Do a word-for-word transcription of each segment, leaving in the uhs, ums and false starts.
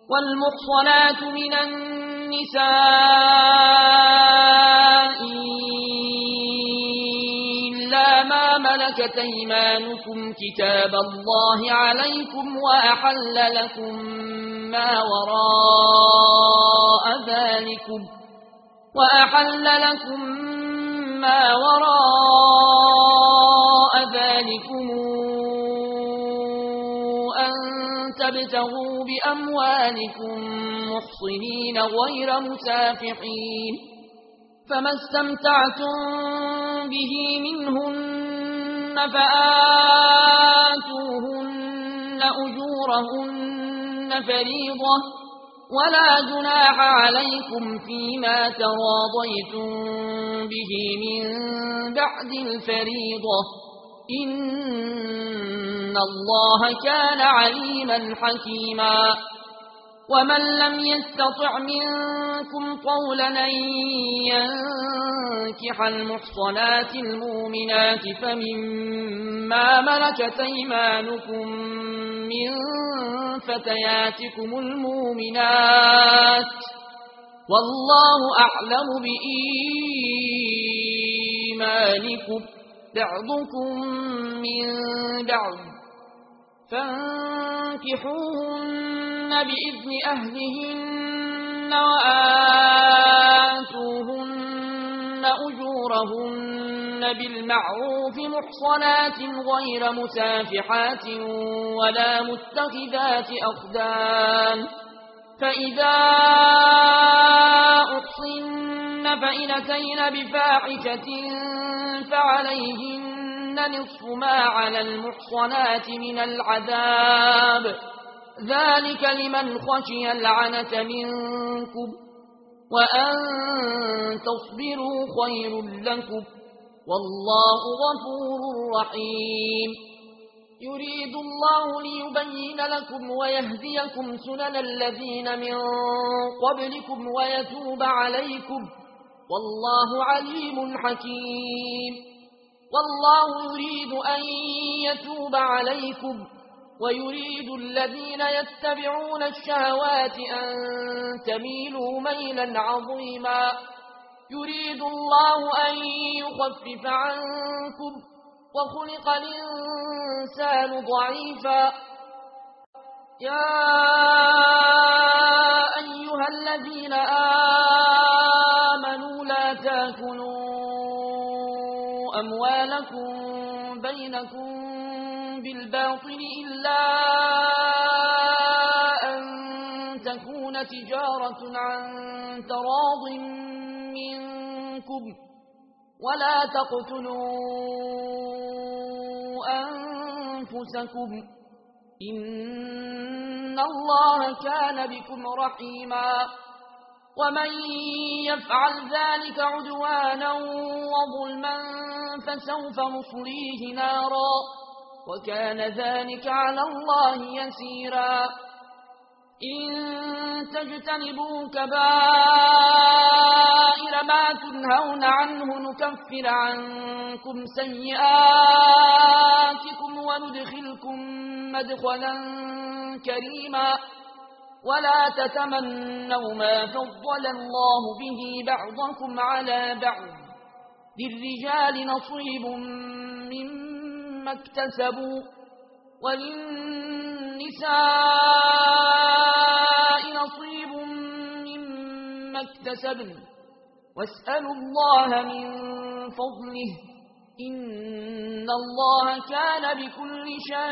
والمحصنات من النساء إلا ما ملكت أيمانكم كتاب الله عليكم وأحل لكم ما وراء ذلكم وأحل لكم ما وراء ذلكم أن تبتغوا بأموالكم محصنين غير مسافحين فما استمتعتم به منهن فآتوهن أجورهن فريضة ولا جناح عليكم فيما تراضيتم به من بعد الفريضة إن الله كان عليما حكيما ومن لم يستطع منكم قولا أن ينكح المحصنات المؤمنات فمما ملكت أيمانكم من فتياتكم المؤمنات والله أعلم بإيمانكم بعضكم من بعض فانكحوهن بإذن أهلهن وآتوهن أجورهن بالمعروف محصنات غير مسافحات ولا متخذات أخدان فإذا أحصن فإن أتين بفاحشة فعليهن نصف ما على المحصنات من العذاب ذلك لمن خشي العنة منكم وأن تصبروا خير لكم والله غفور رحيم يريد الله ليبين لكم ويهديكم سنن الذين من قبلكم ويتوب عليكم والله عليم حكيم والله يريد أن يتوب عليكم ويريد الذين يتبعون الشهوات أن تميلوا ميلا عظيما يريد الله أن يخفف عنكم وخلق الإنسان ضعيفا يا أيها الذين آمنوا لا تأكلوا أموالكم بينكم بالباطل إلا أن تكون تجارة عن تراض منكم ولا تقتلوا أنفسكم إن الله كان بكم رحيما ومن يفعل ذلك عدوانا وظلما فسوف نصليه نارا وكان ذلك على الله يسيرا إن تجتنبوا كبائر ما تنهون عنه نكفر عنكم سيئاتكم وندخلكم مدخلا كريما ولا تتمنوا ما فضل الله به بعضكم على بعض للرجال نصيب مما اكتسبوا وللنساء نصيب مما اكتسبن واسألوا الله من فضله إن الله كان بكل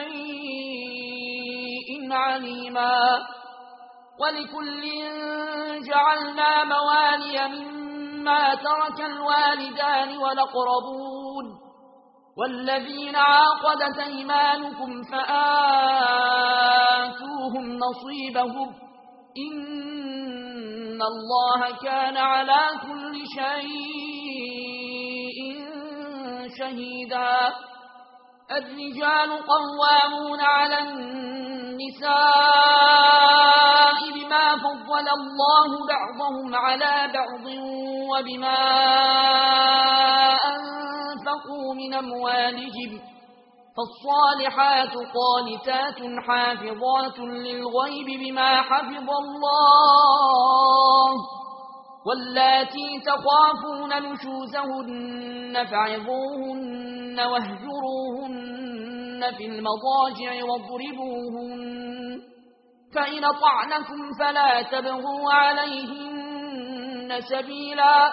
شيء عليما ولكل جعلنا موالي مما ترك الوالدان والأقربون والذين عاقدت أيمانكم فآتوهم نصيبهم إن الله كان على كل شيء شهيدا الرجال قوامون على النساء بما فضل الله بعضهم على بعض وبما أنفقوا من أموالهم فالصالحات قانتات حافظات للغيب بما حفظ الله واللاتي تخافون نشوزهن فعظوهن واهجروهن في المضاجع واضربوهن فإن طعنكم فلا تبغوا عليهن سبيلا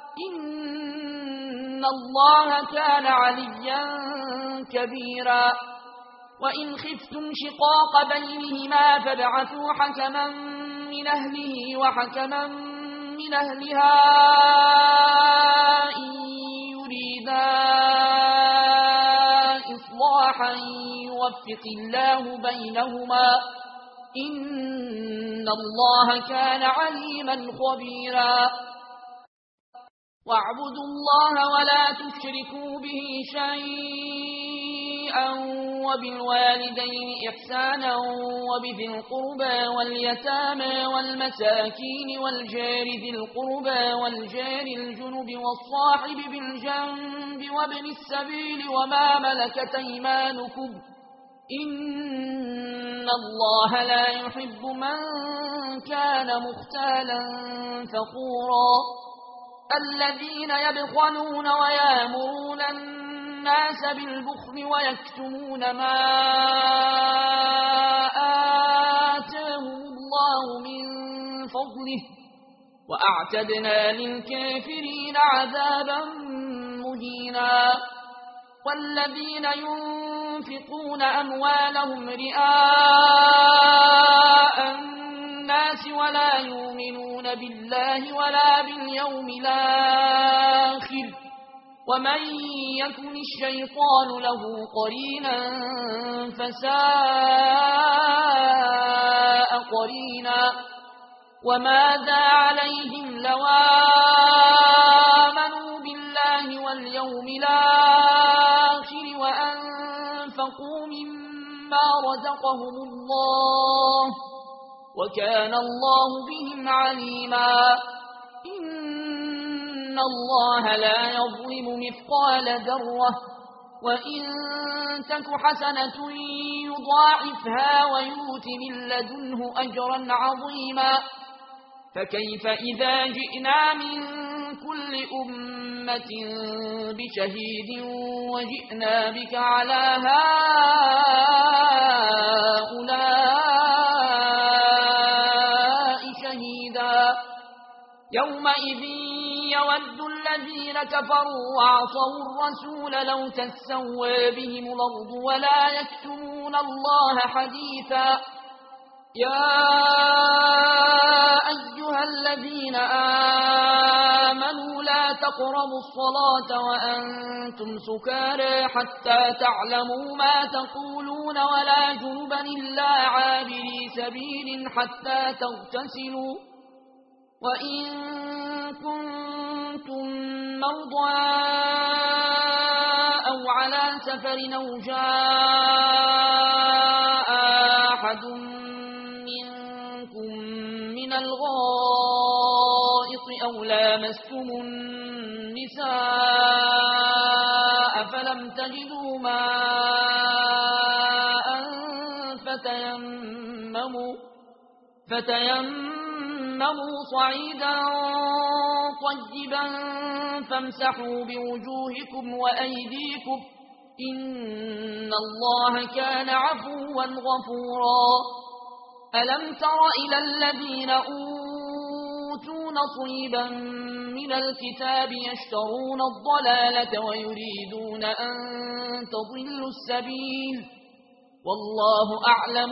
إن الله كان عليا كبيرا وإن خفتم شقاق بينهما فابعثوا حكما من أهله وحكما من أهلها إن يريدا إصلاحا يوفق الله بينهما إن الله كان عليما خبيرا واعبدوا الله ولا تشركوا به شيئا وبالوالدين إحسانا وبذي القربى واليتامى والمساكين والجار ذي القربى والجار الجنب والصاحب بالجنب وابن السبيل وما ملكت أيمانكم إن الله لا يحب من كان مختالا فخورا الذين يبخلون ويامرون الناس بالبخل ويكتمون ما آتاهم الله من فضله وأعتدنا للكافرين عذابا مهينا والذين ينفقون أموالهم رئاء الناس ولا يؤمنون بالله ولا باليوم الآخر ومن يكن الشيطان له قرينا فساء قرينا وماذا عليهم لو آمنوا بالله واليوم الآخر وأنفقوا مما رزقهم الله وكان الله بهم عليما إن الله لا يظلم مثقال ذرة وإن تك حسنة يضاعفها ويؤت من لدنه أجرا عظيما فكيف إذا جئنا من كل أمة بشهيد وجئنا بك على هؤلاء شهيدا يومئذ يود الذين كفروا وعصوا الرسول لو تسوى بهم الأرض ولا يكتمون الله حديثا يا أيها الذين آمنوا لا تقربوا الصلاة وأنتم سكارى حتى تعلموا ما تقولون ولا جنبا إلا عابري سبيل حتى تغتسلوا وإن كنتم موضى أو على سفر أو جاء أحد من الغائط أو لامستم النساء فلم تجدوا ماء فتيمموا, فتيمموا صعيدا طيبا فامسحوا بوجوهكم وأيديكم إن الله كان عفوا غفورا ألم تر إلى الذين أوتوا نصيبا من الكتاب يشترون الضلالة ويريدون أن تضلوا السبيل والله أعلم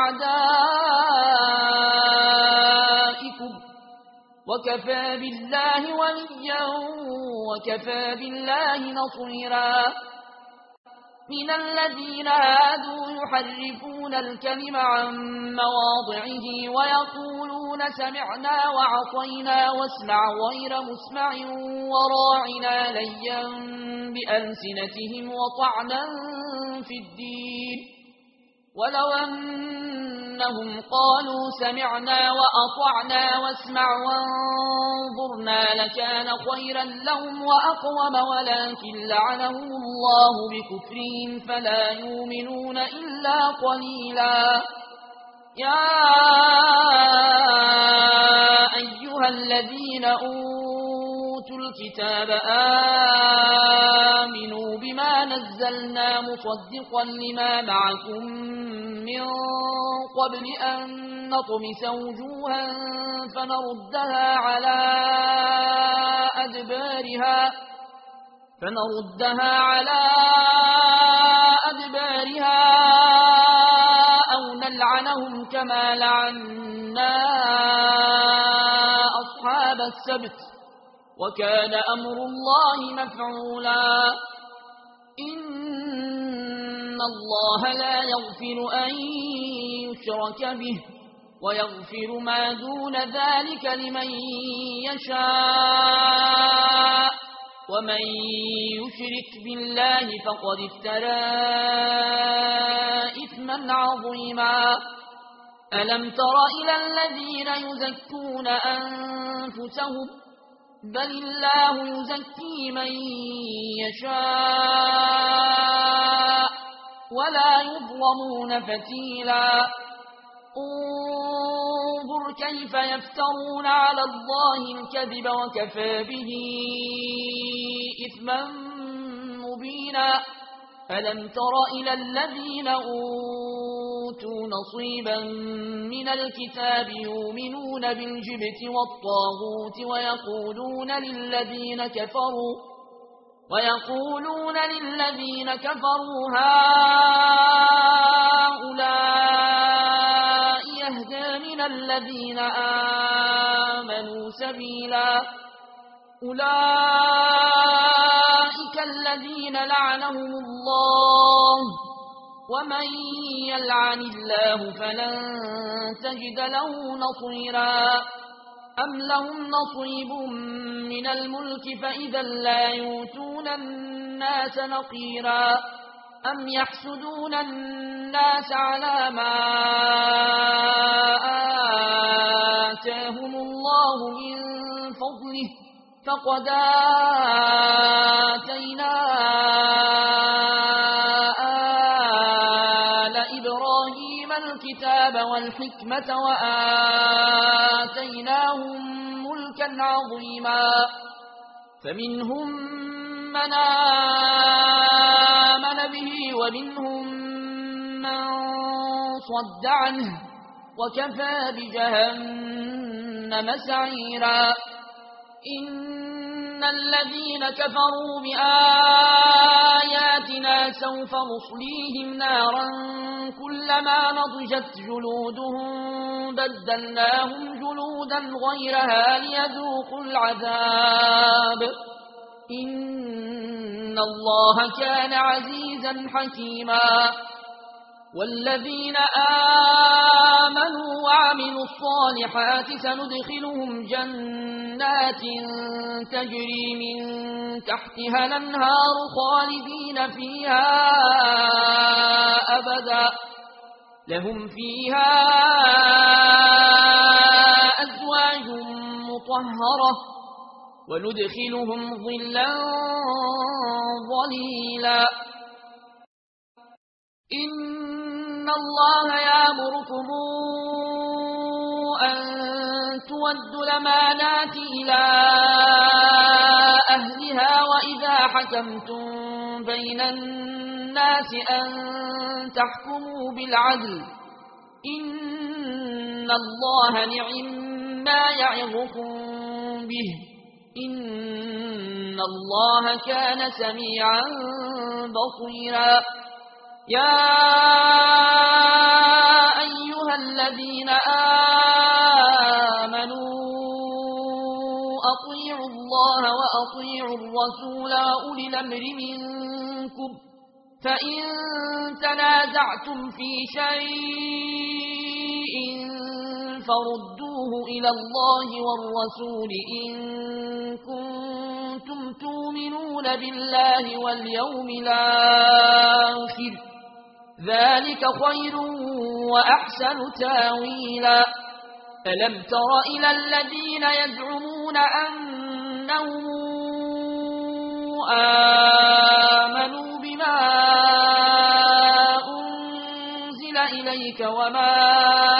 بأعدائكم وكفى بالله وليا وكفى بالله نصيرا من الذين هادوا يحرفون الكلم عن مواضعه ويقولون سمعنا وعصينا واسمع غير مسمع وراعنا ليا بألسنتهم وطعنا في الدين ولو أنهم قالوا سمعنا وأطعنا واسمع وانظرنا لكان خيرا لهم وأقوم ولكن لعنهم الله بكفرهم فلا يؤمنون إلا قليلا. يا أيها الذين أوتوا الكتاب آمنوا بما نزلنا مصدقا لما معكم من قبل أن نطمس وجوها فنردها على أدبارها فنردها على أدبارها أو نلعنهم كما لعنا أصحاب السبت وكان أمر الله مفعولا. إن الله لا يغفر أن يشرك به ويغفر ما دون ذلك لمن يشاء ومن يشرك بالله فقد افترى إثما عظيما. ألم تر إلى الذين يزكون أنفسهم بل الله يزكي من يشاء ولا يظلمون فتيلا. انظر كيف يفترون على الله الكذب وكفى به إثما مبينا. ألم تر إلى الذين أوتوا نصيبا من الكتاب يؤمنون بالجبت والطاغوت ويقولون للذين كفروا ويقولون للذين كفروا هؤلاء يهدى من الذين آمنوا سبيلا. أولئك الذين لعنهم الله ومن يلعن الله فلن تجد له نصيرا. أم لهم نصيب من الملك فإذا لا يؤتون الناس نقيرا. أم يحسدون الناس على ما آتاهم الله من فضله فقد آتينا آل إبراهيم الكتاب والحكمة وآتيناهم ملكا عظيما. فمنهم من آمن به ومنهم من صد عنه وكفى بجهنم سعيرا. إن الذين كفروا بآياتنا سوف نصليهم نارا كلما نضجت جلودهم بدلناهم جلودا غيرها ليذوقوا العذاب. إن الله كان عزيزا حكيما. والذين آمنوا وعملوا الصالحات سندخلهم جنات تجري من تحتها الأنهار خالدين فيها أبدا لهم فيها أزواج مطهرة وندخلهم ظلا ظليلا. إن الله يأمركم أن تودوا الأمانات إلى أهلها وإذا حكمتم بين الناس أن تحكموا بالعدل. إن الله نعم ما يعظكم به. إن الله كان سميعا بصيرا. يا أيها الذين آمنوا أطيعوا الله وأطيعوا الرسول وأولي الأمر منكم فإن تنازعتم في شيء فردوه إلى الله والرسول إن كنتم تؤمنون بالله واليوم الآخر ذلك خير وأحسن تاويلا ألم تر إلى الذين يزعمون أنهم آمنوا بما أنزل إليك وما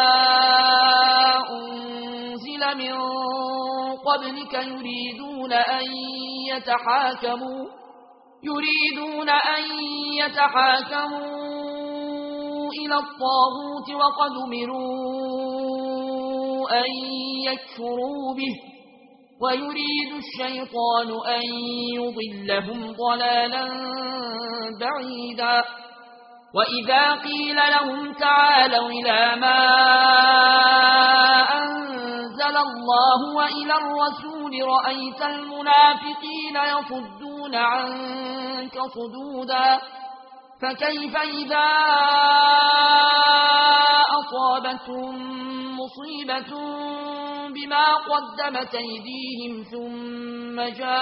أنزل من قبلك يريدون أن يتحاكموا يريدون أن يتحاكموا إلى الطاغوت وقد أمروا أن يكفروا به ويريد الشيطان أن يضلهم ضلالا بعيدا وإذا قيل لهم تعالوا إلى ما أنزل الله وإلى الرسول رأيت المنافقين يصدون عنك صدودا فكيف إذا أصابتهم مصيبة بما قدمت أيديهم ثم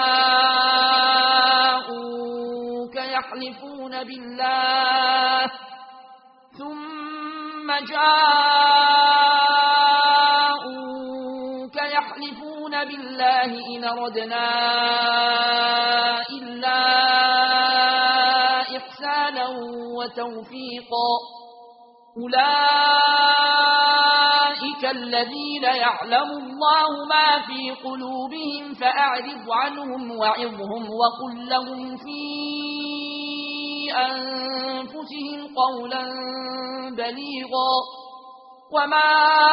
جاءوك يحلفون بالله ثم جاءوك يحلفون بالله إن أردنا إلا إحسانا وتوفيقا أولئك الذين يعلم الله ما في قلوبهم فأعرض عنهم وعظهم وقل لهم في أنفسهم قولا بليغا وما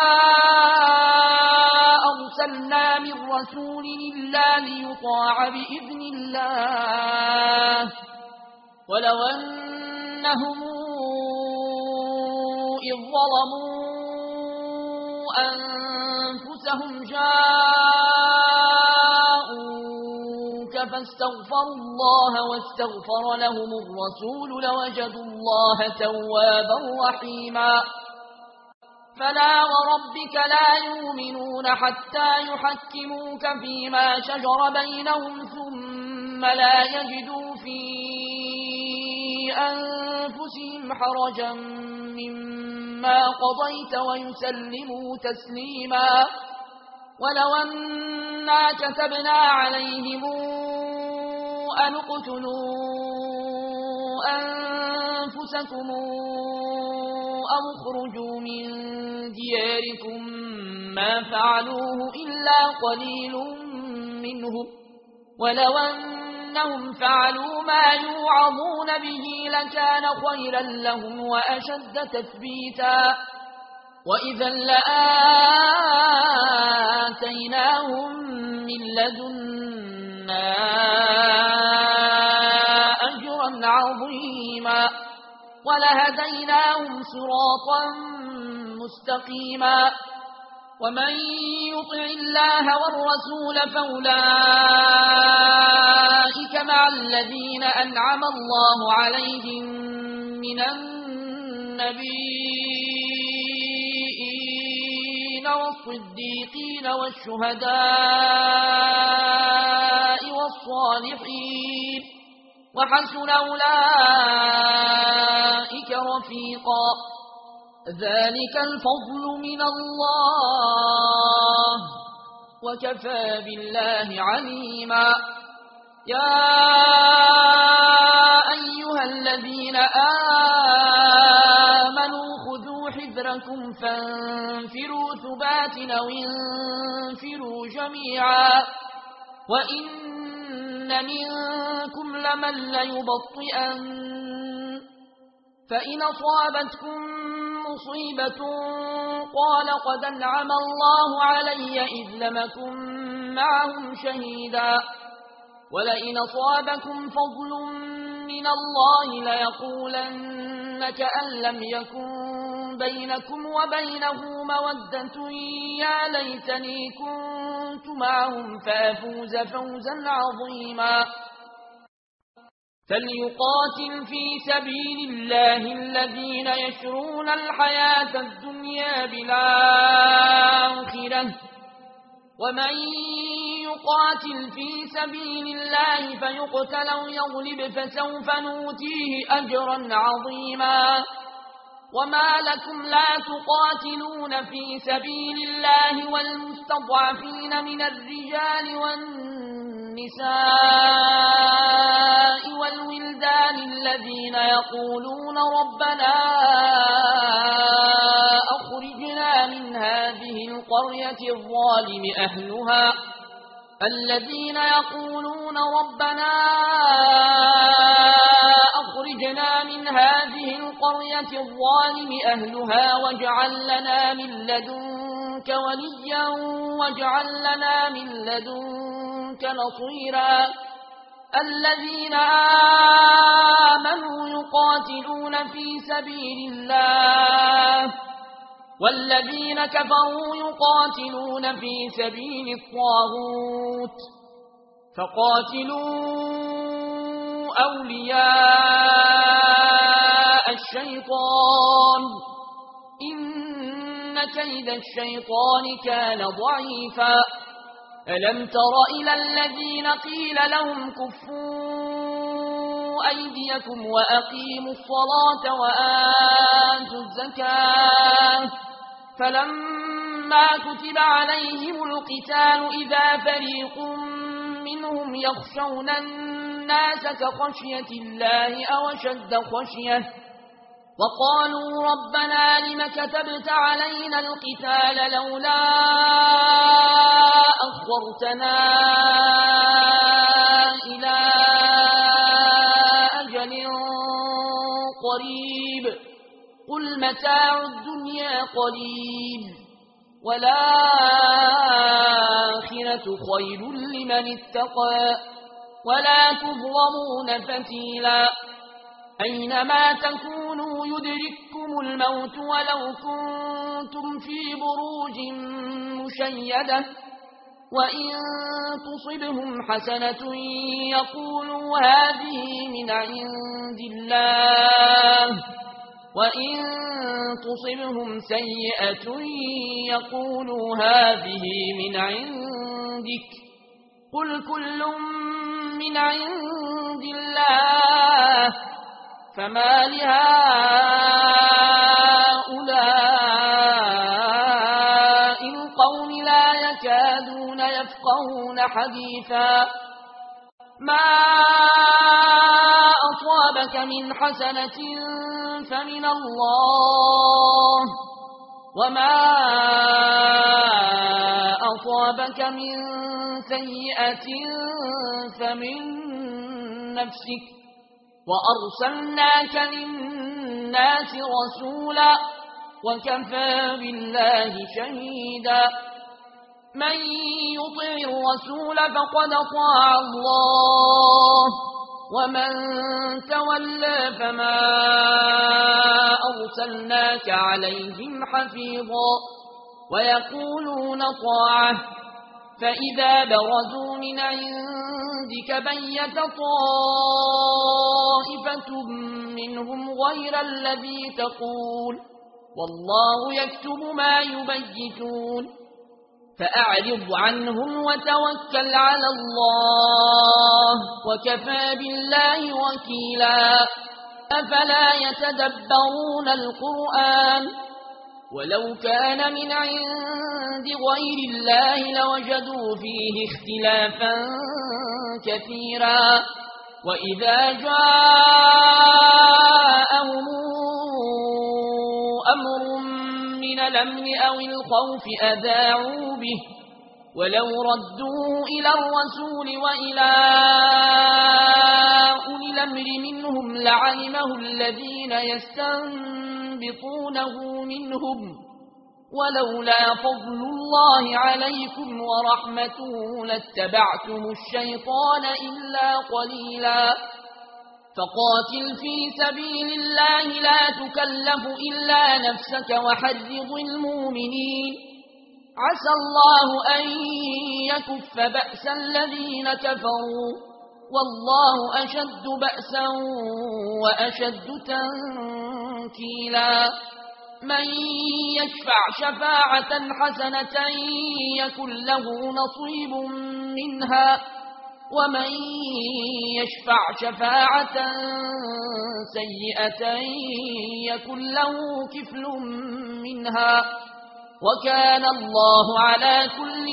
أرسلنا من رسول إلا ليطاع بإذن الله ولو أنهم إذ ظلموا أنفسهم جاءوك فاستغفروا الله واستغفر لهم الرسول لوجدوا الله توابا رحيما فلا وربك لا يؤمنون حتى يحكموك فيما شجر بينهم ثم لا يجدوا في أنفسهم حرجا مما قضيت ويسلموا تسليما ولو أنا كتبنا عليهم أن اقتلوا أنفسكم أو اخرجوا من دياركم ما فعلوه إلا قليل منهم ولو أنهم فعلوا ما يوعظون به لكان خيرا لهم وأشد تثبيتا وإذا لآتيناهم من لدنا أجرا عظيما ولهديناهم صراطا مستقيما ومن يطع الله والرسول فأولئك مع الذين أنعم الله عليهم من النبيين والصديقين والشهداء والصالحين وحسن أولئك رفيقا ذلك الفضل من الله وكفى بالله عليما يا أيها الذين آمنوا خذوا حذركم فانفروا ثبات أو انفروا جميعا وإن منكم لمن ليبطئن فإن أصابتكم مصيبة قال قد أنعم الله علي إذ لم أكن معهم شهيدا ولئن أصابكم فضل من الله ليقولن كأن لم يكن بينكم وبينه مودة يا ليتني كنت معهم فأفوز فوزا عظيما فليقاتل في سبيل الله الذين يشرون الحياة الدنيا بالآخرة ومن يقاتل في سبيل الله فيقتل أو يغلب فسوف نؤتيه أجرا عظيما وما لكم لا تقاتلون في سبيل الله والمستضعفين من الرجال والنساء والولدان الذين يقولون ربنا أخرجنا من هذه القرية الظالم أهلها الذين يقولون ربنا أخرجنا من هذه القرية الظالم أهلها واجعل لنا من لدنك وليا واجعل لنا من لدنك نصيرا الذين آمنوا يقاتلون في سبيل الله والذين كفروا يقاتلون في سبيل الطاغوت فقاتلوا أولياء الشيطان إن كيد الشيطان كان ضعيفا ألم تر إلى الذين قيل لهم كفوا أيديكم وأقيموا الصلاة وآتوا الزكاة فلما كتب عليهم القتال إذا فريق منهم يخشون الناس كخشية الله أو شد خشية وقالوا ربنا لم كتبت علينا القتال لولا أخرتنا إلى أجل قريب قل متاع الدنيا قليل والآخرة خير لمن اتقى ولا تظلمون فتيلا أينما تكونوا يدرككم الموت ولو كنتم في بروج مشيدة وإن تصبهم حسنة يقولوا هذه من عند الله وإن تصبهم سيئة يقولوا هذه من عندك قل كل من عند الله فما لهؤلاء القوم لا يكادون يفقهون حديثا ما أصابك من حسنة فمن الله وما أصابك من سيئة فمن نفسك وأرسلناك للناس رسولا وكفى بالله شهيدا من يطع الرسول فقد طاع الله ومن تولى فما أرسلناك عليهم حفيظا ويقولون طاعة فإذا برزوا من عندك بيت طائفة منهم غير الذي تقول والله يكتب ما يبيتون فأعرض عنهم وتوكل على الله وكفى بالله وكيلا أفلا يتدبرون القرآن ولو كان من عند غير الله لوجدوا فيه اختلافا كثيرا وإذا جاءهم أمر من الأمن أو الخوف أذاعوا به ولو ردوه إلى الرسول وإلى أولي الأمر منهم لعلمه الذين يستنبطونه منهم ولولا فضل الله عليكم ورحمته لاتبعتم الشيطان إلا قليلا فقاتل في سبيل الله لا تكلف إلا نفسك وحرض المؤمنين عسى الله أن يكف بأس الذين كفروا والله أشد بأسا وأشد تنكيلا من يشفع شفاعة حسنة يكن له نصيب منها ومن يشفع شفاعة سيئة يكن له كفل منها وكان الله على كل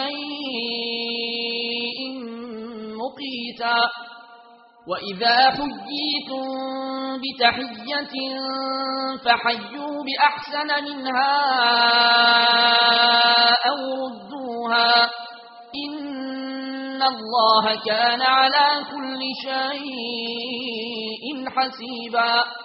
شيء مقيتا وإذا حييتم بتحية فحيوا بأحسن منها أو ردوها إن الله كان على كل شيء حسيبا